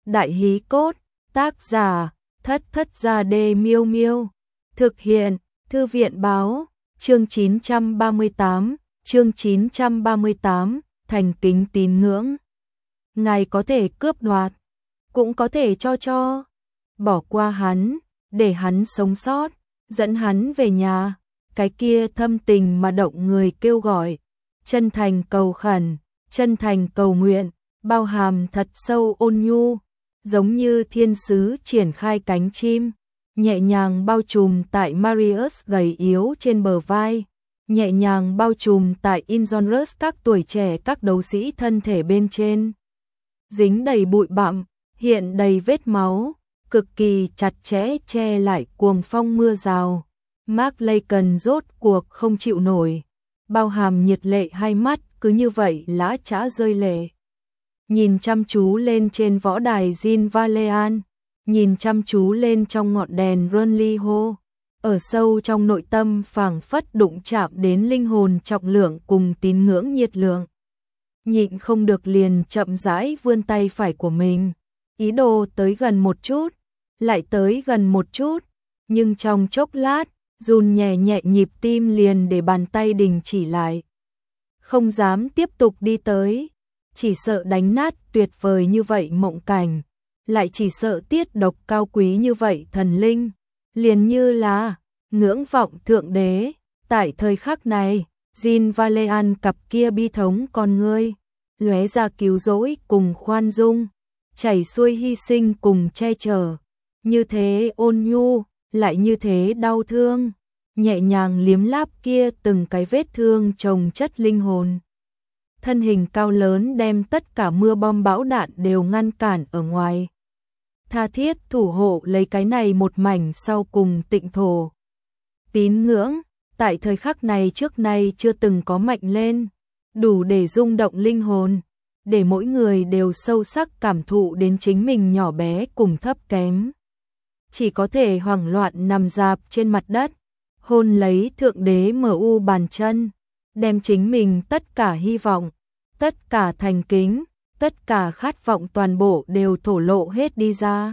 Đại hí cốt, tác giả, Thất Thất Gia Đê Miêu Miêu. Thực hiện, Thư viện báo, chương 938, thành kính tín ngưỡng. Ngài có thể cướp đoạt, cũng có thể cho, bỏ qua hắn, để hắn sống sót, dẫn hắn về nhà. Cái kia thâm tình mà động người kêu gọi, chân thành cầu khẩn, chân thành cầu nguyện, bao hàm thật sâu ôn nhu, giống như thiên sứ triển khai cánh chim, nhẹ nhàng bao trùm tại Marius gầy yếu trên bờ vai, nhẹ nhàng bao trùm tại Injonrus các tuổi trẻ các đấu sĩ thân thể bên trên. Dính đầy bụi bặm, hiện đầy vết máu, cực kỳ chặt chẽ che lại cuồng phong mưa rào. Mark Lacon rốt cuộc không chịu nổi, bao hàm nhiệt lệ hai mắt cứ như vậy lã chã rơi lệ. Nhìn chăm chú lên trên võ đài Jean Valjean, nhìn chăm chú lên trong ngọn đèn Runley Hall, ở sâu trong nội tâm phảng phất đụng chạm đến linh hồn trọng lượng cùng tín ngưỡng nhiệt lượng. Nhịn không được liền chậm rãi vươn tay phải của mình, ý đồ tới gần một chút, lại tới gần một chút, nhưng trong chốc lát, run nhẹ nhẹ nhịp tim liền để bàn tay đình chỉ lại. Không dám tiếp tục đi tới, chỉ sợ đánh nát tuyệt vời như vậy mộng cảnh, lại chỉ sợ tiết độc cao quý như vậy thần linh, liền như là ngưỡng vọng thượng đế. Tại thời khắc này, Jean Valjean cặp kia bi thống con ngươi, lóe ra cứu rỗi cùng khoan dung, chảy xuôi hy sinh cùng che chở, như thế ôn nhu, lại như thế đau thương, nhẹ nhàng liếm láp kia từng cái vết thương chồng chất linh hồn. Thân hình cao lớn đem tất cả mưa bom bão đạn đều ngăn cản ở ngoài. Tha thiết thủ hộ lấy cái này một mảnh sau cùng tịnh thổ. Tín ngưỡng, tại thời khắc này trước nay chưa từng có mạnh lên, đủ để rung động linh hồn, để mỗi người đều sâu sắc cảm thụ đến chính mình nhỏ bé cùng thấp kém. Chỉ có thể hoảng loạn nằm rạp trên mặt đất, hôn lấy thượng đế MU bàn chân, đem chính mình tất cả hy vọng, tất cả thành kính, tất cả khát vọng toàn bộ đều thổ lộ hết đi ra.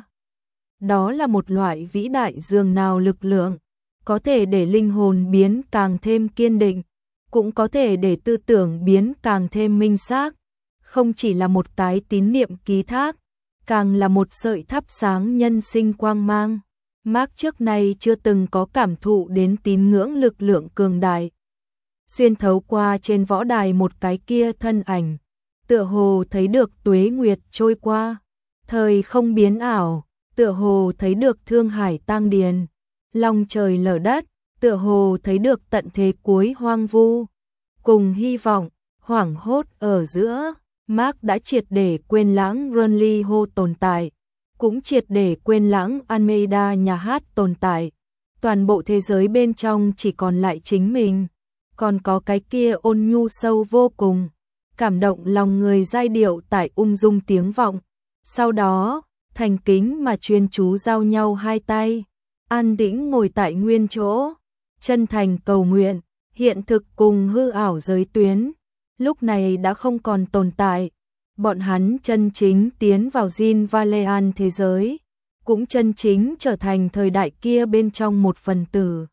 Đó là một loại vĩ đại dường nào lực lượng, có thể để linh hồn biến càng thêm kiên định, cũng có thể để tư tưởng biến càng thêm minh xác, không chỉ là một cái tín niệm ký thác, càng là một sợi thắp sáng nhân sinh quang mang. Mark trước nay chưa từng có cảm thụ đến tín ngưỡng lực lượng cường đại. Xuyên thấu qua trên võ đài một cái kia thân ảnh, tựa hồ thấy được tuế nguyệt trôi qua, thời không biến ảo, tựa hồ thấy được thương hải tang điền, long trời lở đất, tựa hồ thấy được tận thế cuối hoang vu, cùng hy vọng, hoảng hốt ở giữa. Mark đã triệt để quên lãng Runley Hall tồn tại, cũng triệt để quên lãng Almeida nhà hát tồn tại. Toàn bộ thế giới bên trong chỉ còn lại chính mình, còn có cái kia ôn nhu sâu vô cùng, cảm động lòng người giai điệu tại ung dung tiếng vọng. Sau đó, thành kính mà chuyên chú giao nhau hai tay, an tĩnh ngồi tại nguyên chỗ, chân thành cầu nguyện, hiện thực cùng hư ảo giới tuyến lúc này đã không còn tồn tại. Bọn hắn chân chính tiến vào Jean Valjean thế giới, cũng chân chính trở thành thời đại kia bên trong một phần tử.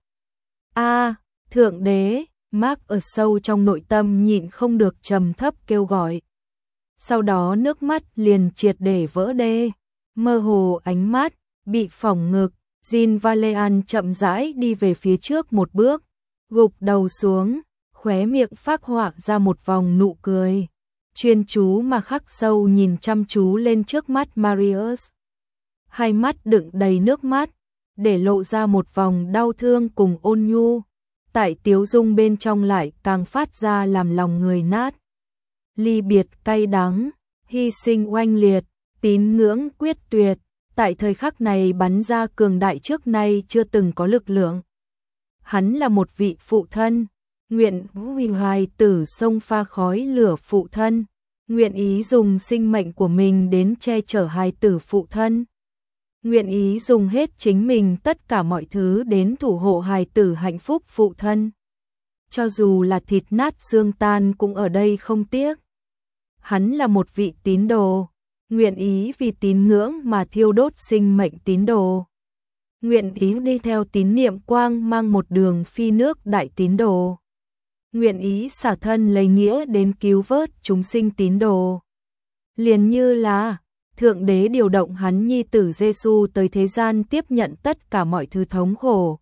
Thượng đế, Mark ở sâu trong nội tâm nhịn không được trầm thấp kêu gọi. Sau đó nước mắt liền triệt để vỡ đê, mơ hồ ánh mắt, bị phỏng ngực, Jean Valjean chậm rãi đi về phía trước một bước, gục đầu xuống, khóe miệng phác họa ra một vòng nụ cười, chuyên chú mà khắc sâu nhìn chăm chú lên trước mắt Marius. Hai mắt đựng đầy nước mắt, để lộ ra một vòng đau thương cùng ôn nhu, tại tiếu dung bên trong lại càng phát ra làm lòng người nát. Ly biệt cay đắng, hy sinh oanh liệt, tín ngưỡng quyết tuyệt, tại thời khắc này bắn ra cường đại trước nay chưa từng có lực lượng. Hắn là một vị phụ thân, nguyện vì hài tử sông pha khói lửa phụ thân, nguyện ý dùng sinh mệnh của mình đến che chở hài tử phụ thân, nguyện ý dùng hết chính mình tất cả mọi thứ đến thủ hộ hài tử hạnh phúc phụ thân. Cho dù là thịt nát xương tan cũng ở đây không tiếc. Hắn là một vị tín đồ, nguyện ý vì tín ngưỡng mà thiêu đốt sinh mệnh tín đồ. Nguyện ý đi theo tín niệm quang mang một đường phi nước đại tín đồ. Nguyện ý xả thân lấy nghĩa đến cứu vớt chúng sinh tín đồ. Liền như là Thượng Đế điều động hắn nhi tử Giêsu tới thế gian tiếp nhận tất cả mọi thứ thống khổ.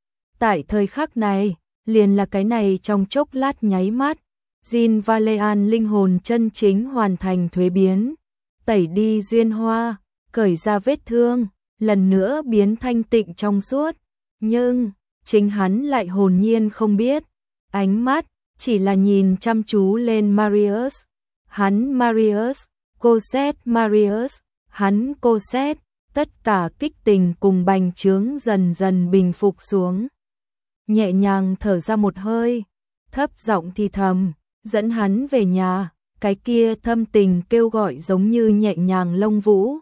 Tại thời khắc này, liền là cái này trong chốc lát nháy mắt, Jean Valjean linh hồn chân chính hoàn thành thuế biến, tẩy đi duyên hoa, cởi ra vết thương, lần nữa biến thanh tịnh trong suốt, nhưng chính hắn lại hồn nhiên không biết, ánh mắt chỉ là nhìn chăm chú lên Marius, hắn Marius, Cosette Marius, hắn Cosette, tất cả kích tình cùng bành trướng dần dần bình phục xuống. Nhẹ nhàng thở ra một hơi, thấp giọng thì thầm, dẫn hắn về nhà, cái kia thâm tình kêu gọi giống như nhẹ nhàng lông vũ.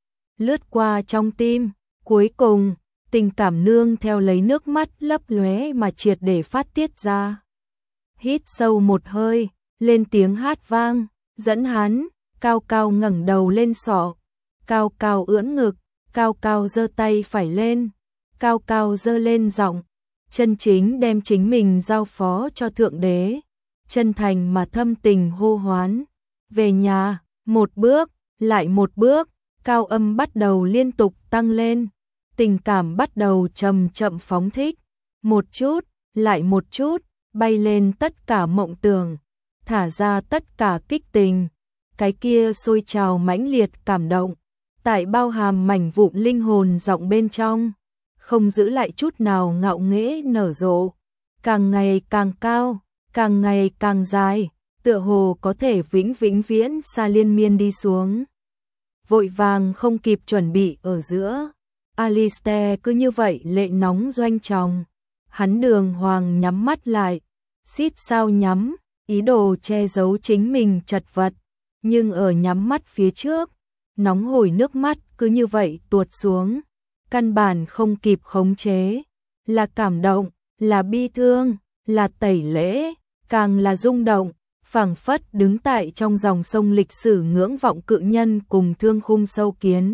Lướt qua trong tim, cuối cùng, tình cảm nương theo lấy nước mắt lấp lóe mà triệt để phát tiết ra. Hít sâu một hơi, lên tiếng hát vang, dẫn hắn, cao cao ngẩng đầu lên sọ, cao cao ưỡn ngực, cao cao giơ tay phải lên, cao cao giơ lên giọng, chân chính đem chính mình giao phó cho Thượng Đế, chân thành mà thâm tình hô hoán. Về nhà, một bước, lại một bước, cao âm bắt đầu liên tục tăng lên, tình cảm bắt đầu chậm chậm phóng thích, một chút, lại một chút, bay lên tất cả mộng tưởng, thả ra tất cả kích tình, cái kia sôi trào mãnh liệt cảm động, tại bao hàm mảnh vụn linh hồn giọng bên trong, không giữ lại chút nào ngạo nghễ nở rộ, càng ngày càng cao, càng ngày càng dài, tựa hồ có thể vĩnh vĩnh viễn xa liên miên đi xuống. Vội vàng không kịp chuẩn bị ở giữa, Alistair cứ như vậy lệ nóng doanh tròng, hắn đường hoàng nhắm mắt lại, xít sao nhắm, ý đồ che giấu chính mình chật vật, nhưng ở nhắm mắt phía trước, nóng hổi nước mắt cứ như vậy tuột xuống, căn bản không kịp khống chế, là cảm động, là bi thương, là tẩy lễ, càng là rung động, phảng phất đứng tại trong dòng sông lịch sử ngưỡng vọng cự nhân cùng thương khung sâu kiến.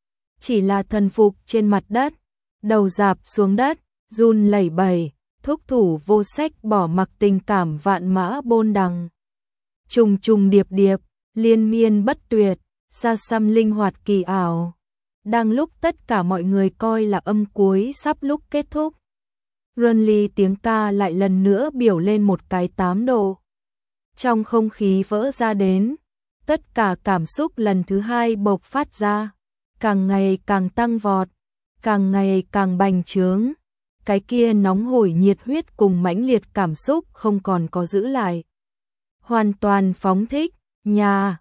Chỉ là thần phục trên mặt đất, đầu rạp xuống đất, run lẩy bẩy, thúc thủ vô sách bỏ mặc tình cảm vạn mã bôn đằng. Trùng trùng điệp điệp, liên miên bất tuyệt, xa xăm linh hoạt kỳ ảo. Đang lúc tất cả mọi người coi là âm cuối sắp lúc kết thúc, Renly tiếng ca lại lần nữa biểu lên một cái 8 độ. Trong không khí vỡ ra đến, tất cả cảm xúc lần thứ hai bộc phát ra, càng ngày càng tăng vọt, càng ngày càng bành trướng. Cái kia nóng hổi nhiệt huyết cùng mãnh liệt cảm xúc không còn có giữ lại. Hoàn toàn phóng thích, nhà,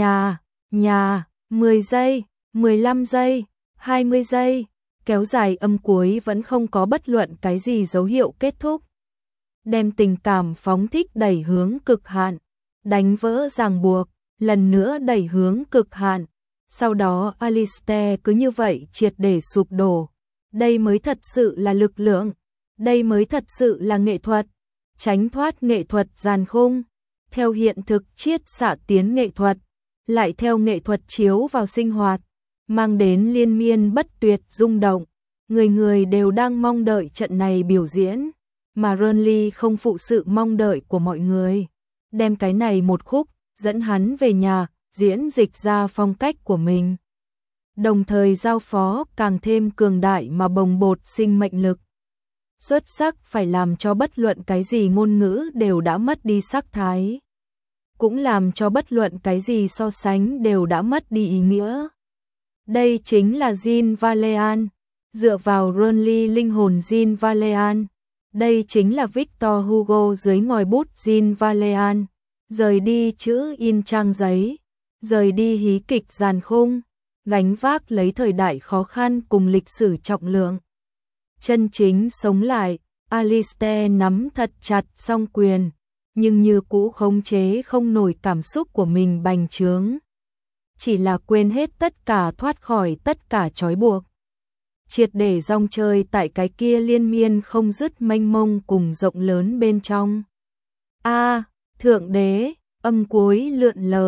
10 giây, 15 giây, 20 giây, kéo dài âm cuối vẫn không có bất luận cái gì dấu hiệu kết thúc. Đem tình cảm phóng thích đẩy hướng cực hạn, đánh vỡ ràng buộc, lần nữa đẩy hướng cực hạn. Sau đó Alistair cứ như vậy triệt để sụp đổ. Đây mới thật sự là lực lượng, đây mới thật sự là nghệ thuật, tránh thoát nghệ thuật giàn khung, theo hiện thực chiết xạ tiến nghệ thuật, lại theo nghệ thuật chiếu vào sinh hoạt, mang đến liên miên bất tuyệt rung động. Người người đều đang mong đợi trận này biểu diễn, mà Renly không phụ sự mong đợi của mọi người, đem cái này một khúc, dẫn hắn về nhà, diễn dịch ra phong cách của mình. Đồng thời giao phó càng thêm cường đại mà bồng bột sinh mệnh lực. Xuất sắc phải làm cho bất luận cái gì ngôn ngữ đều đã mất đi sắc thái. Cũng làm cho bất luận cái gì so sánh đều đã mất đi ý nghĩa. Đây chính là Jean Valjean, dựa vào Renly linh hồn Jean Valjean. Đây chính là Victor Hugo dưới ngòi bút Jean Valjean, rời đi chữ in trang giấy, rời đi hí kịch giàn khung, gánh vác lấy thời đại khó khăn cùng lịch sử trọng lượng. Chân chính sống lại, Alistair nắm thật chặt song quyền, nhưng như cũ khống chế không nổi cảm xúc của mình bành trướng. Chỉ là quên hết tất cả, thoát khỏi tất cả trói buộc. Triệt để rong chơi tại cái kia liên miên không dứt mênh mông cùng rộng lớn bên trong. Thượng Đế, âm cuối lượn lờ,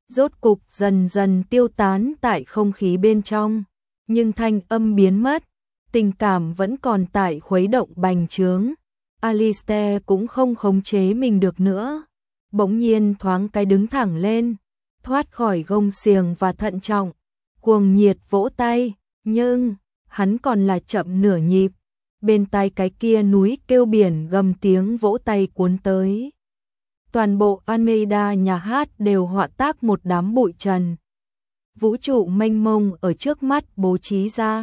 rốt cục dần dần tiêu tán tại không khí bên trong, nhưng thanh âm biến mất, tình cảm vẫn còn tại khuấy động bành trướng. Alistair cũng không khống chế mình được nữa, bỗng nhiên thoáng cái đứng thẳng lên, thoát khỏi gông xiềng và thận trọng, cuồng nhiệt vỗ tay, nhưng hắn còn là chậm nửa nhịp, bên tai cái kia núi kêu biển gầm tiếng vỗ tay cuốn tới. Toàn bộ Almeida nhà hát đều họa tác một đám bụi trần. Vũ trụ mênh mông ở trước mắt bố trí ra,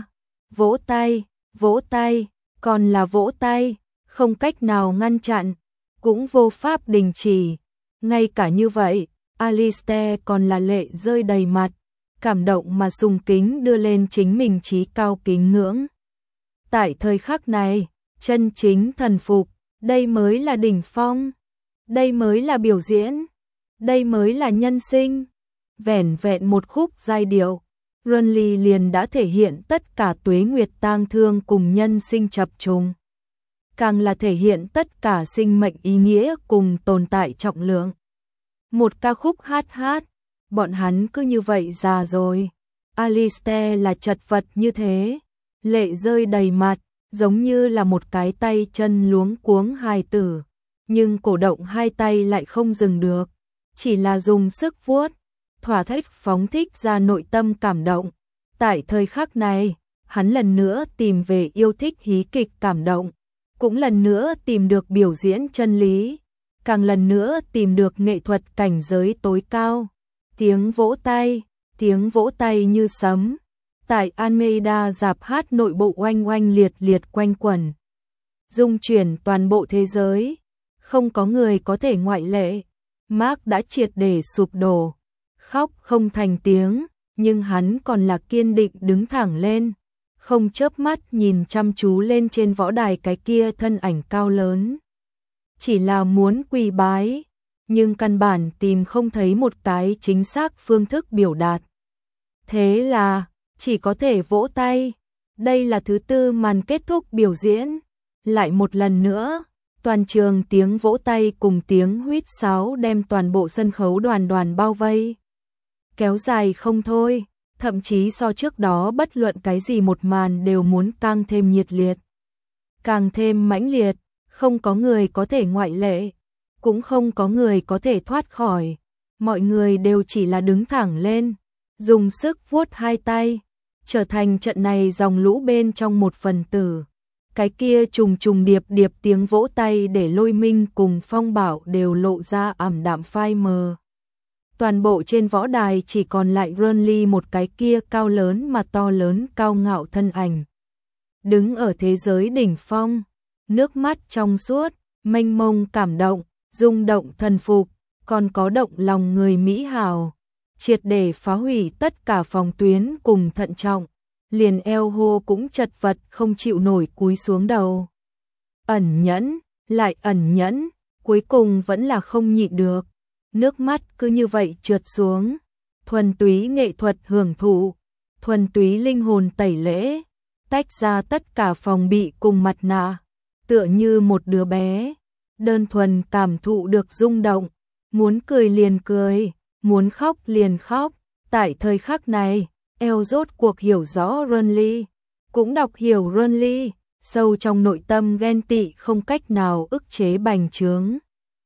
vỗ tay, còn là vỗ tay, không cách nào ngăn chặn, cũng vô pháp đình chỉ. Ngay cả như vậy, Alistair còn là lệ rơi đầy mặt, cảm động mà sùng kính đưa lên chính mình chí cao kính ngưỡng. Tại thời khắc này, chân chính thần phục, đây mới là đỉnh phong, đây mới là biểu diễn, đây mới là nhân sinh. Vẻn vẹn một khúc giai điệu, Runley liền đã thể hiện tất cả tuế nguyệt tang thương cùng nhân sinh chập trùng, càng là thể hiện tất cả sinh mệnh ý nghĩa cùng tồn tại trọng lượng. Một ca khúc hát, bọn hắn cứ như vậy già rồi. Alistair là chật vật như thế, lệ rơi đầy mặt, giống như là một cái tay chân luống cuống hài tử, nhưng cổ động hai tay lại không dừng được, chỉ là dùng sức vuốt, thỏa thích phóng thích ra nội tâm cảm động. Tại thời khắc này, hắn lần nữa tìm về yêu thích hí kịch cảm động, cũng lần nữa tìm được biểu diễn chân lý, càng lần nữa tìm được nghệ thuật cảnh giới tối cao. Tiếng vỗ tay như sấm, tại Almeida rạp hát nội bộ oanh oanh liệt liệt quanh quẩn, rung chuyển toàn bộ thế giới, không có người có thể ngoại lệ. Mark đã triệt để sụp đổ, khóc không thành tiếng, nhưng hắn còn là kiên định đứng thẳng lên, không chớp mắt nhìn chăm chú lên trên võ đài cái kia thân ảnh cao lớn. Chỉ là muốn quỳ bái, nhưng căn bản tìm không thấy một cái chính xác phương thức biểu đạt. Thế là, chỉ có thể vỗ tay. Đây là thứ tư màn kết thúc biểu diễn. Lại một lần nữa, toàn trường tiếng vỗ tay cùng tiếng huýt sáo đem toàn bộ sân khấu đoàn đoàn bao vây. Kéo dài không thôi, thậm chí so trước đó bất luận cái gì một màn đều muốn càng thêm nhiệt liệt, càng thêm mãnh liệt, không có người có thể ngoại lệ, cũng không có người có thể thoát khỏi. Mọi người đều chỉ là đứng thẳng lên, dùng sức vuốt hai tay, trở thành trận này dòng lũ bên trong một phần tử. Cái kia trùng trùng điệp điệp tiếng vỗ tay để Lôi Minh cùng Phong Bảo đều lộ ra ảm đạm phai mờ. Toàn bộ trên võ đài chỉ còn lại Runley một cái kia cao lớn mà to lớn cao ngạo thân ảnh. Đứng ở thế giới đỉnh phong, nước mắt trong suốt, mênh mông cảm động, rung động thần phục, còn có động lòng người mỹ hào, triệt để phá hủy tất cả phòng tuyến cùng thận trọng, liền eo hô cũng chật vật không chịu nổi cúi xuống đầu. Ẩn nhẫn, lại ẩn nhẫn, cuối cùng vẫn là không nhịn được, nước mắt cứ như vậy trượt xuống, thuần túy nghệ thuật hưởng thụ, thuần túy linh hồn tẩy lễ, tách ra tất cả phòng bị cùng mặt nạ, tựa như một đứa bé, đơn thuần cảm thụ được rung động, muốn cười liền cười, muốn khóc liền khóc. Tại thời khắc này, eo rốt cuộc hiểu rõ Runley, cũng đọc hiểu Runley, sâu trong nội tâm ghen tị không cách nào ức chế bành trướng,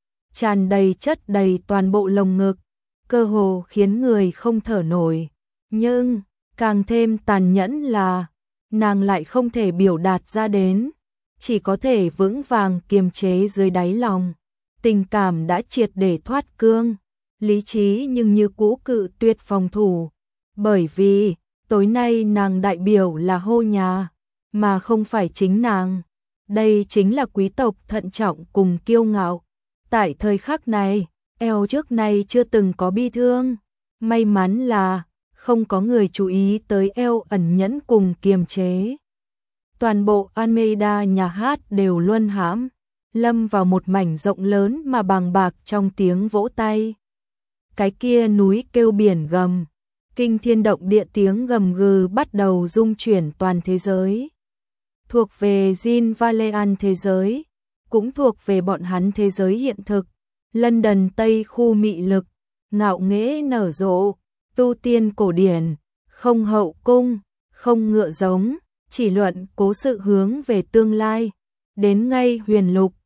tràn đầy chất đầy toàn bộ lồng ngực, cơ hồ khiến người không thở nổi. Nhưng, càng thêm tàn nhẫn là, nàng lại không thể biểu đạt ra đến, chỉ có thể vững vàng kiềm chế dưới đáy lòng. Tình cảm đã triệt để thoát cương, lý trí nhưng như cũ cự tuyệt phòng thủ, bởi vì tối nay nàng đại biểu là hô nhà, mà không phải chính nàng. Đây chính là quý tộc thận trọng cùng kiêu ngạo. Tại thời khắc này, eo trước nay chưa từng có bi thương, may mắn là không có người chú ý tới eo ẩn nhẫn cùng kiềm chế. Toàn bộ Almeida nhà hát đều luân hãm, lâm vào một mảnh rộng lớn mà bàng bạc trong tiếng vỗ tay. Cái kia núi kêu biển gầm, kinh thiên động địa tiếng gầm gừ bắt đầu rung chuyển toàn thế giới. Thuộc về Jean Valjean thế giới, cũng thuộc về bọn hắn thế giới hiện thực. London Tây khu mị lực, ngạo nghễ nở rộ, tu tiên cổ điển, không hậu cung, không ngựa giống, chỉ luận cố sự hướng về tương lai, đến ngay huyền lục,